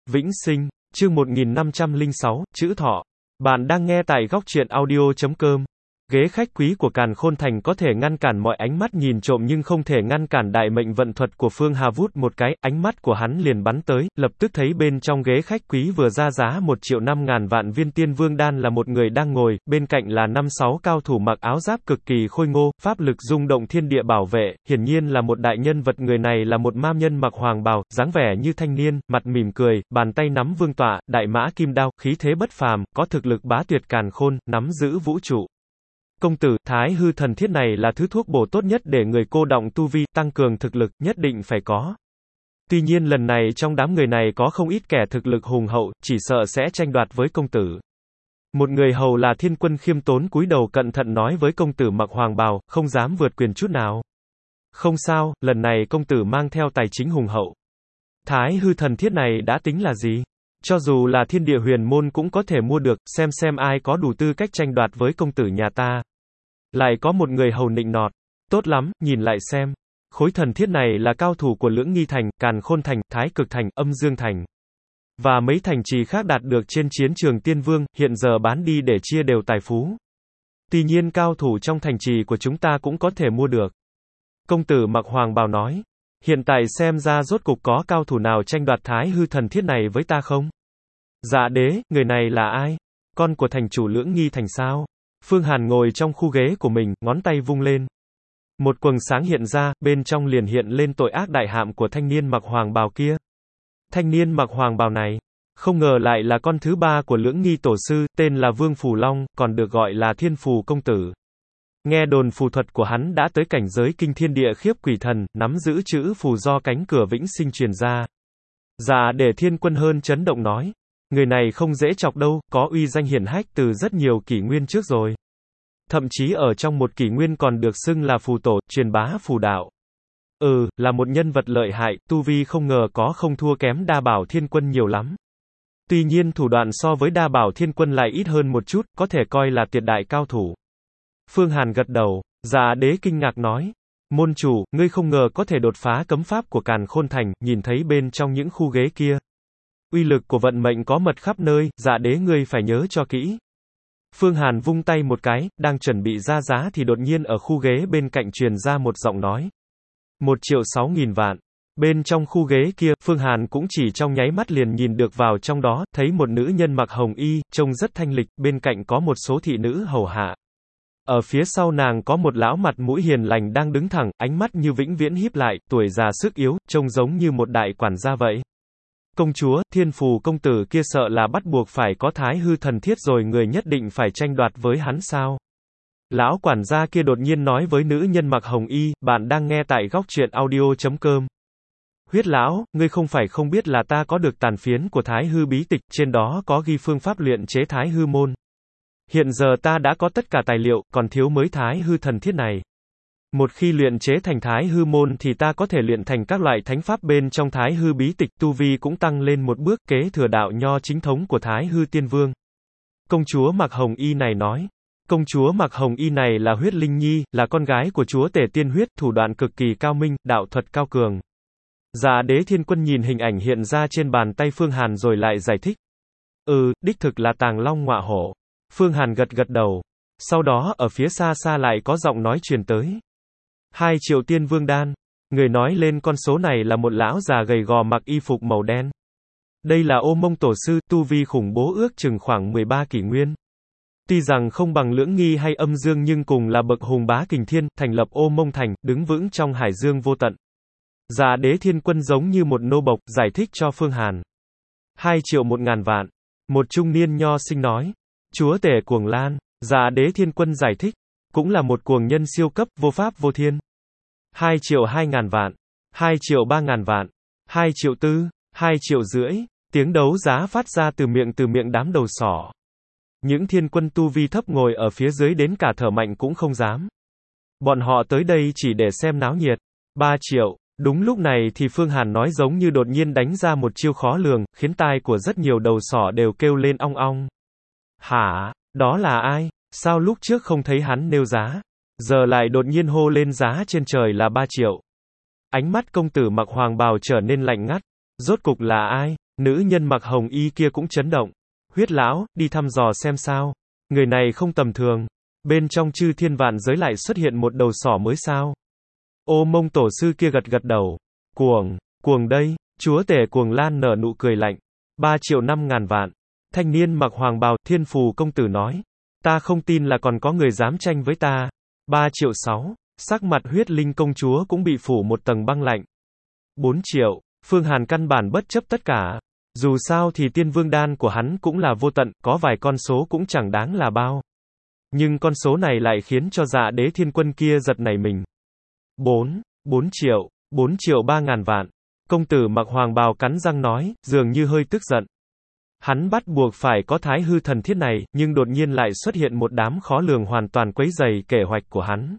Vĩnh sinh, chương 1506, chữ thọ. Bạn đang nghe tại góc truyện audio.com. Ghế khách quý của Càn Khôn Thành có thể ngăn cản mọi ánh mắt nhìn trộm nhưng không thể ngăn cản đại mệnh vận thuật của Phương Hà vút một cái, ánh mắt của hắn liền bắn tới, lập tức thấy bên trong ghế khách quý vừa ra giá 1.500.000 vạn viên tiên vương đan là một người đang ngồi, bên cạnh là 5-6 cao thủ mặc áo giáp cực kỳ khôi ngô, pháp lực rung động thiên địa bảo vệ, hiển nhiên là một đại nhân vật. Người này là một ma nhân mặc hoàng bào, dáng vẻ như thanh niên, mặt mỉm cười, bàn tay nắm vương tọa, đại mã kim đao, khí thế bất phàm, có thực lực bá tuyệt càn khôn, nắm giữ vũ trụ. Công tử, Thái hư thần thiết này là thứ thuốc bổ tốt nhất để người cô đọng tu vi, tăng cường thực lực, nhất định phải có. Tuy nhiên lần này trong đám người này có không ít kẻ thực lực hùng hậu, chỉ sợ sẽ tranh đoạt với công tử. Một người hầu là Thiên Quân khiêm tốn cúi đầu cẩn thận nói với công tử mặc hoàng bào, không dám vượt quyền chút nào. Không sao, lần này công tử mang theo tài chính hùng hậu. Thái hư thần thiết này đã tính là gì? Cho dù là thiên địa huyền môn cũng có thể mua được, xem ai có đủ tư cách tranh đoạt với công tử nhà ta. Lại có một người hầu nịnh nọt. Tốt lắm, nhìn lại xem. Khối thần thiết này là cao thủ của Lưỡng Nghi Thành, Càn Khôn Thành, Thái Cực Thành, Âm Dương Thành. Và mấy thành trì khác đạt được trên chiến trường Tiên Vương, hiện giờ bán đi để chia đều tài phú. Tuy nhiên cao thủ trong thành trì của chúng ta cũng có thể mua được. Công tử mặc hoàng bào nói. Hiện tại xem ra rốt cục có cao thủ nào tranh đoạt Thái hư thần thiết này với ta không? Dạ đế, người này là ai? Con của thành chủ Lưỡng Nghi Thành sao? Phương Hàn ngồi trong khu ghế của mình, ngón tay vung lên. Một quầng sáng hiện ra, bên trong liền hiện lên tội ác đại hạm của thanh niên mặc hoàng bào kia. Thanh niên mặc hoàng bào này, không ngờ lại là con thứ ba của Lưỡng Nghi tổ sư, tên là Vương Phù Long, còn được gọi là Thiên Phù công tử. Nghe đồn phù thuật của hắn đã tới cảnh giới kinh thiên địa khiếp quỷ thần, nắm giữ chữ phù do cánh cửa vĩnh sinh truyền ra. Dạ để Thiên Quân hơn chấn động nói. Người này không dễ chọc đâu, có uy danh hiển hách từ rất nhiều kỷ nguyên trước rồi. Thậm chí ở trong một kỷ nguyên còn được xưng là phù tổ, truyền bá phù đạo. Là một nhân vật lợi hại, tu vi không ngờ có không thua kém Đa Bảo Thiên Quân nhiều lắm. Tuy nhiên thủ đoạn so với Đa Bảo Thiên Quân lại ít hơn một chút, có thể coi là tuyệt đại cao thủ. Phương Hàn gật đầu, Dạ đế kinh ngạc nói. Môn chủ, ngươi không ngờ có thể đột phá cấm pháp của Càn Khôn Thành, nhìn thấy bên trong những khu ghế kia. Uy lực của vận mệnh có mật khắp nơi, Dạ đế ngươi phải nhớ cho kỹ. Phương Hàn vung tay một cái, đang chuẩn bị ra giá thì đột nhiên ở khu ghế bên cạnh truyền ra một giọng nói. 1.600.000 vạn. Bên trong khu ghế kia, Phương Hàn cũng chỉ trong nháy mắt liền nhìn được vào trong đó, thấy một nữ nhân mặc hồng y, trông rất thanh lịch, bên cạnh có một số thị nữ hầu hạ. Ở phía sau nàng có một lão mặt mũi hiền lành đang đứng thẳng, ánh mắt như vĩnh viễn híp lại, tuổi già sức yếu, trông giống như một đại quản gia vậy. Công chúa, Thiên Phù công tử kia sợ là bắt buộc phải có Thái hư thần thiết rồi, người nhất định phải tranh đoạt với hắn sao? Lão quản gia kia đột nhiên nói với nữ nhân mặc hồng y, bạn đang nghe tại góc truyện audio.com. Huyết lão, ngươi không phải không biết là ta có được tàn phiến của Thái hư bí tịch, trên đó có ghi phương pháp luyện chế Thái hư môn. Hiện giờ ta đã có tất cả tài liệu, còn thiếu mới Thái hư thần thiết này. Một khi luyện chế thành Thái hư môn thì ta có thể luyện thành các loại thánh pháp bên trong Thái hư bí tịch, tu vi cũng tăng lên một bước, kế thừa đạo nho chính thống của Thái hư tiên vương. Công chúa mặc hồng y này nói. Công chúa mặc hồng y này là Huyết Linh Nhi, là con gái của chúa tể tiên huyết, thủ đoạn cực kỳ cao minh, đạo thuật cao cường. Dạ đế Thiên Quân nhìn hình ảnh hiện ra trên bàn tay Phương Hàn rồi lại giải thích. Đích thực là tàng long ngọa hổ. Phương Hàn gật đầu. Sau đó, ở phía xa xa lại có giọng nói truyền tới. 2 triệu tiên vương đan. Người nói lên con số này là một lão già gầy gò mặc y phục màu đen. Đây là Ô Mông tổ sư, tu vi khủng bố ước chừng khoảng 13 kỷ nguyên. Tuy rằng không bằng Lưỡng Nghi hay Âm Dương nhưng cùng là bậc hùng bá kình thiên, thành lập Ô Mông Thành, đứng vững trong hải dương vô tận. Dạ đế Thiên Quân giống như một nô bộc, giải thích cho Phương Hàn. 2.100.000 vạn. Một trung niên nho sinh nói. Chúa tể Cuồng Lan. Dạ đế Thiên Quân giải thích. Cũng là một cuồng nhân siêu cấp, vô pháp vô thiên. 2.200.000 vạn. 2.300.000 vạn. 2.400.000. 2.500.000. Tiếng đấu giá phát ra từ miệng đám đầu sỏ. Những thiên quân tu vi thấp ngồi ở phía dưới đến cả thở mạnh cũng không dám. Bọn họ tới đây chỉ để xem náo nhiệt. 3 triệu. Đúng lúc này thì Phương Hàn nói giống như đột nhiên đánh ra một chiêu khó lường, khiến tai của rất nhiều đầu sỏ đều kêu lên ong ong. Hả? Đó là ai? Sao lúc trước không thấy hắn nêu giá? Giờ lại đột nhiên hô lên giá trên trời là 3 triệu. Ánh mắt công tử mặc hoàng bào trở nên lạnh ngắt. Rốt cục là ai? Nữ nhân mặc hồng y kia cũng chấn động. Huyết lão, đi thăm dò xem sao. Người này không tầm thường. Bên trong chư thiên vạn giới lại xuất hiện một đầu sỏ mới sao. Ô Mông tổ sư kia gật gật đầu. Cuồng đây. Chúa tể Cuồng Lan nở nụ cười lạnh. 3.500.000 vạn. Thanh niên mặc hoàng bào, Thiên Phù công tử nói. Ta không tin là còn có người dám tranh với ta. 3.600.000. Sắc mặt Huyết Linh công chúa cũng bị phủ một tầng băng lạnh. 4 triệu. Phương Hàn căn bản bất chấp tất cả. Dù sao thì tiên vương đan của hắn cũng là vô tận, có vài con số cũng chẳng đáng là bao. Nhưng con số này lại khiến cho Dạ Đế Thiên Quân kia giật nảy mình. 4 triệu, 4.300.000 vạn. Công tử mặc hoàng bào cắn răng nói, dường như hơi tức giận. Hắn bắt buộc phải có thái hư thần thiết này, nhưng đột nhiên lại xuất hiện một đám khó lường hoàn toàn quấy rầy kế hoạch của hắn.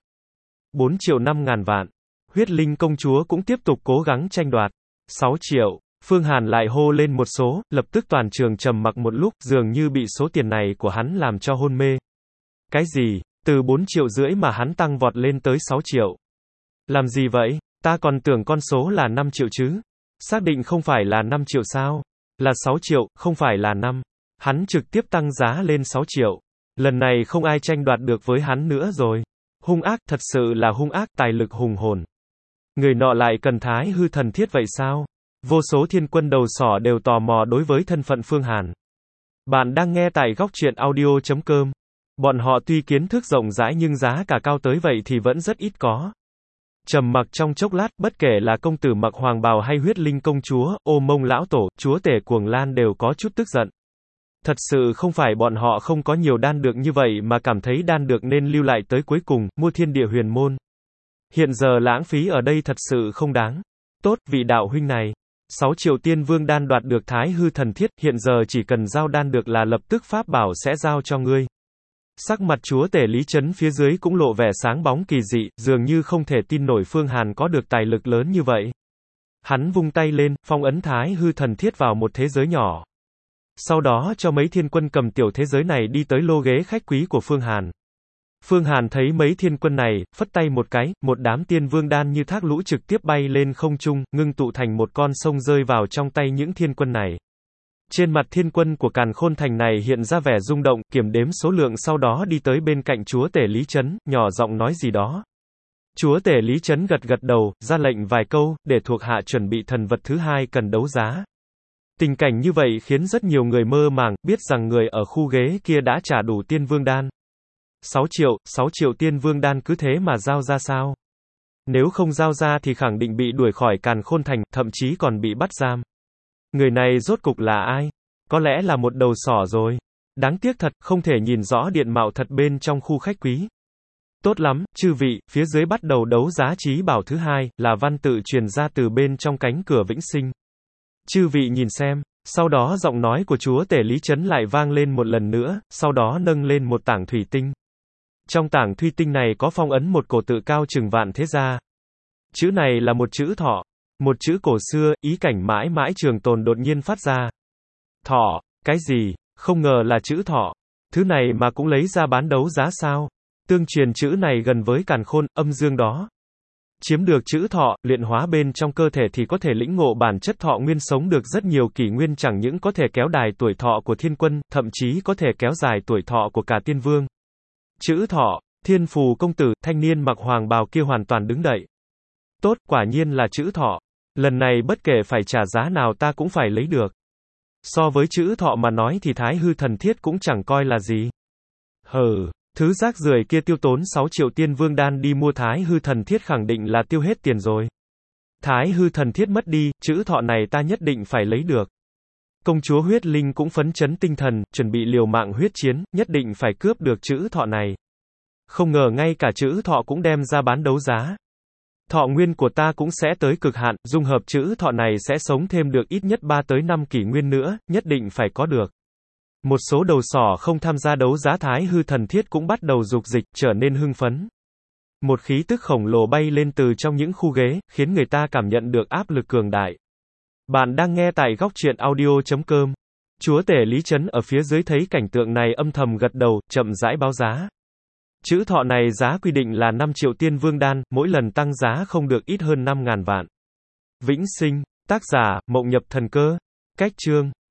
4.500.000 vạn. Huyết Linh công chúa cũng tiếp tục cố gắng tranh đoạt. 6 triệu. Phương Hàn lại hô lên một số, lập tức toàn trường trầm mặc một lúc, dường như bị số tiền này của hắn làm cho hôn mê. Cái gì? Từ 4,5 triệu mà hắn tăng vọt lên tới 6 triệu. Làm gì vậy? Ta còn tưởng con số là 5 triệu chứ. Xác định không phải là 5 triệu sao? Là 6 triệu, không phải là 5. Hắn trực tiếp tăng giá lên 6 triệu. Lần này không ai tranh đoạt được với hắn nữa rồi. Hung ác, thật sự là hung ác, tài lực hùng hồn. Người nọ lại cần thái hư thần thiết vậy sao? Vô số thiên quân đầu sỏ đều tò mò đối với thân phận Phương Hàn. Bạn đang nghe tại góc truyện audio.com. Bọn họ tuy kiến thức rộng rãi nhưng giá cả cao tới vậy thì vẫn rất ít có. Trầm mặc trong chốc lát, bất kể là công tử mặc hoàng bào hay Huyết Linh công chúa, Ô Mông lão tổ, chúa tể Cuồng Lan đều có chút tức giận. Thật sự không phải bọn họ không có nhiều đan được như vậy mà cảm thấy đan được nên lưu lại tới cuối cùng, mua thiên địa huyền môn. Hiện giờ lãng phí ở đây thật sự không đáng. Tốt, vị đạo huynh này. 6 triệu tiên vương đan đoạt được thái hư thần thiết, hiện giờ chỉ cần giao đan được là lập tức pháp bảo sẽ giao cho ngươi. Sắc mặt chúa tể Lý Chấn phía dưới cũng lộ vẻ sáng bóng kỳ dị, dường như không thể tin nổi Phương Hàn có được tài lực lớn như vậy. Hắn vung tay lên, phong ấn thái hư thần thiết vào một thế giới nhỏ. Sau đó cho mấy thiên quân cầm tiểu thế giới này đi tới lô ghế khách quý của Phương Hàn. Phương Hàn thấy mấy thiên quân này, phất tay một cái, một đám tiên vương đan như thác lũ trực tiếp bay lên không trung, ngưng tụ thành một con sông rơi vào trong tay những thiên quân này. Trên mặt thiên quân của Càn Khôn Thành này hiện ra vẻ rung động, kiểm đếm số lượng sau đó đi tới bên cạnh chúa tể Lý Chấn, nhỏ giọng nói gì đó. Chúa tể Lý Chấn gật gật đầu, ra lệnh vài câu, để thuộc hạ chuẩn bị thần vật thứ hai cần đấu giá. Tình cảnh như vậy khiến rất nhiều người mơ màng, biết rằng người ở khu ghế kia đã trả đủ tiên vương đan. 6 triệu tiên vương đan cứ thế mà giao ra sao? Nếu không giao ra thì khẳng định bị đuổi khỏi Càn Khôn Thành, thậm chí còn bị bắt giam. Người này rốt cục là ai? Có lẽ là một đầu sỏ rồi. Đáng tiếc thật, không thể nhìn rõ điện mạo thật bên trong khu khách quý. Tốt lắm, chư vị, phía dưới bắt đầu đấu giá trí bảo thứ hai, là văn tự truyền ra từ bên trong cánh cửa vĩnh sinh. Chư vị nhìn xem. Sau đó giọng nói của chúa tể Lý Chấn lại vang lên một lần nữa, sau đó nâng lên một tảng thủy tinh. Trong tảng thủy tinh này có phong ấn một cổ tự cao chừng vạn thế gia. Chữ này là một chữ thọ. Một chữ cổ xưa, ý cảnh mãi mãi trường tồn đột nhiên phát ra. Thọ, cái gì? Không ngờ là chữ thọ. Thứ này mà cũng lấy ra bán đấu giá sao? Tương truyền chữ này gần với càn khôn, âm dương đó. Chiếm được chữ thọ, luyện hóa bên trong cơ thể thì có thể lĩnh ngộ bản chất thọ nguyên sống được rất nhiều kỷ nguyên, chẳng những có thể kéo dài tuổi thọ của thiên quân, thậm chí có thể kéo dài tuổi thọ của cả tiên vương. Chữ thọ, Thiên Phù công tử, thanh niên mặc hoàng bào kia hoàn toàn đứng dậy. Tốt, quả nhiên là chữ thọ. Lần này bất kể phải trả giá nào ta cũng phải lấy được. So với chữ thọ mà nói thì thái hư thần thiết cũng chẳng coi là gì. Hừ, thứ rác rưởi kia tiêu tốn 6 triệu tiên vương đan đi mua thái hư thần thiết khẳng định là tiêu hết tiền rồi. Thái hư thần thiết mất đi, chữ thọ này ta nhất định phải lấy được. Công chúa Huyết Linh cũng phấn chấn tinh thần, chuẩn bị liều mạng huyết chiến, nhất định phải cướp được chữ thọ này. Không ngờ ngay cả chữ thọ cũng đem ra bán đấu giá. Thọ nguyên của ta cũng sẽ tới cực hạn, dung hợp chữ thọ này sẽ sống thêm được ít nhất 3 tới 5 kỷ nguyên nữa, nhất định phải có được. Một số đầu sỏ không tham gia đấu giá thái hư thần thiết cũng bắt đầu dục dịch, trở nên hưng phấn. Một khí tức khổng lồ bay lên từ trong những khu ghế, khiến người ta cảm nhận được áp lực cường đại. Bạn đang nghe tại góc truyện audio.com. Chúa tể Lý Chấn ở phía dưới thấy cảnh tượng này âm thầm gật đầu, chậm rãi báo giá. Chữ thọ này giá quy định là 5 triệu tiên vương đan, mỗi lần tăng giá không được ít hơn 5.000 vạn. Vĩnh sinh, tác giả, Mộng Nhập Thần Cơ. Cách chương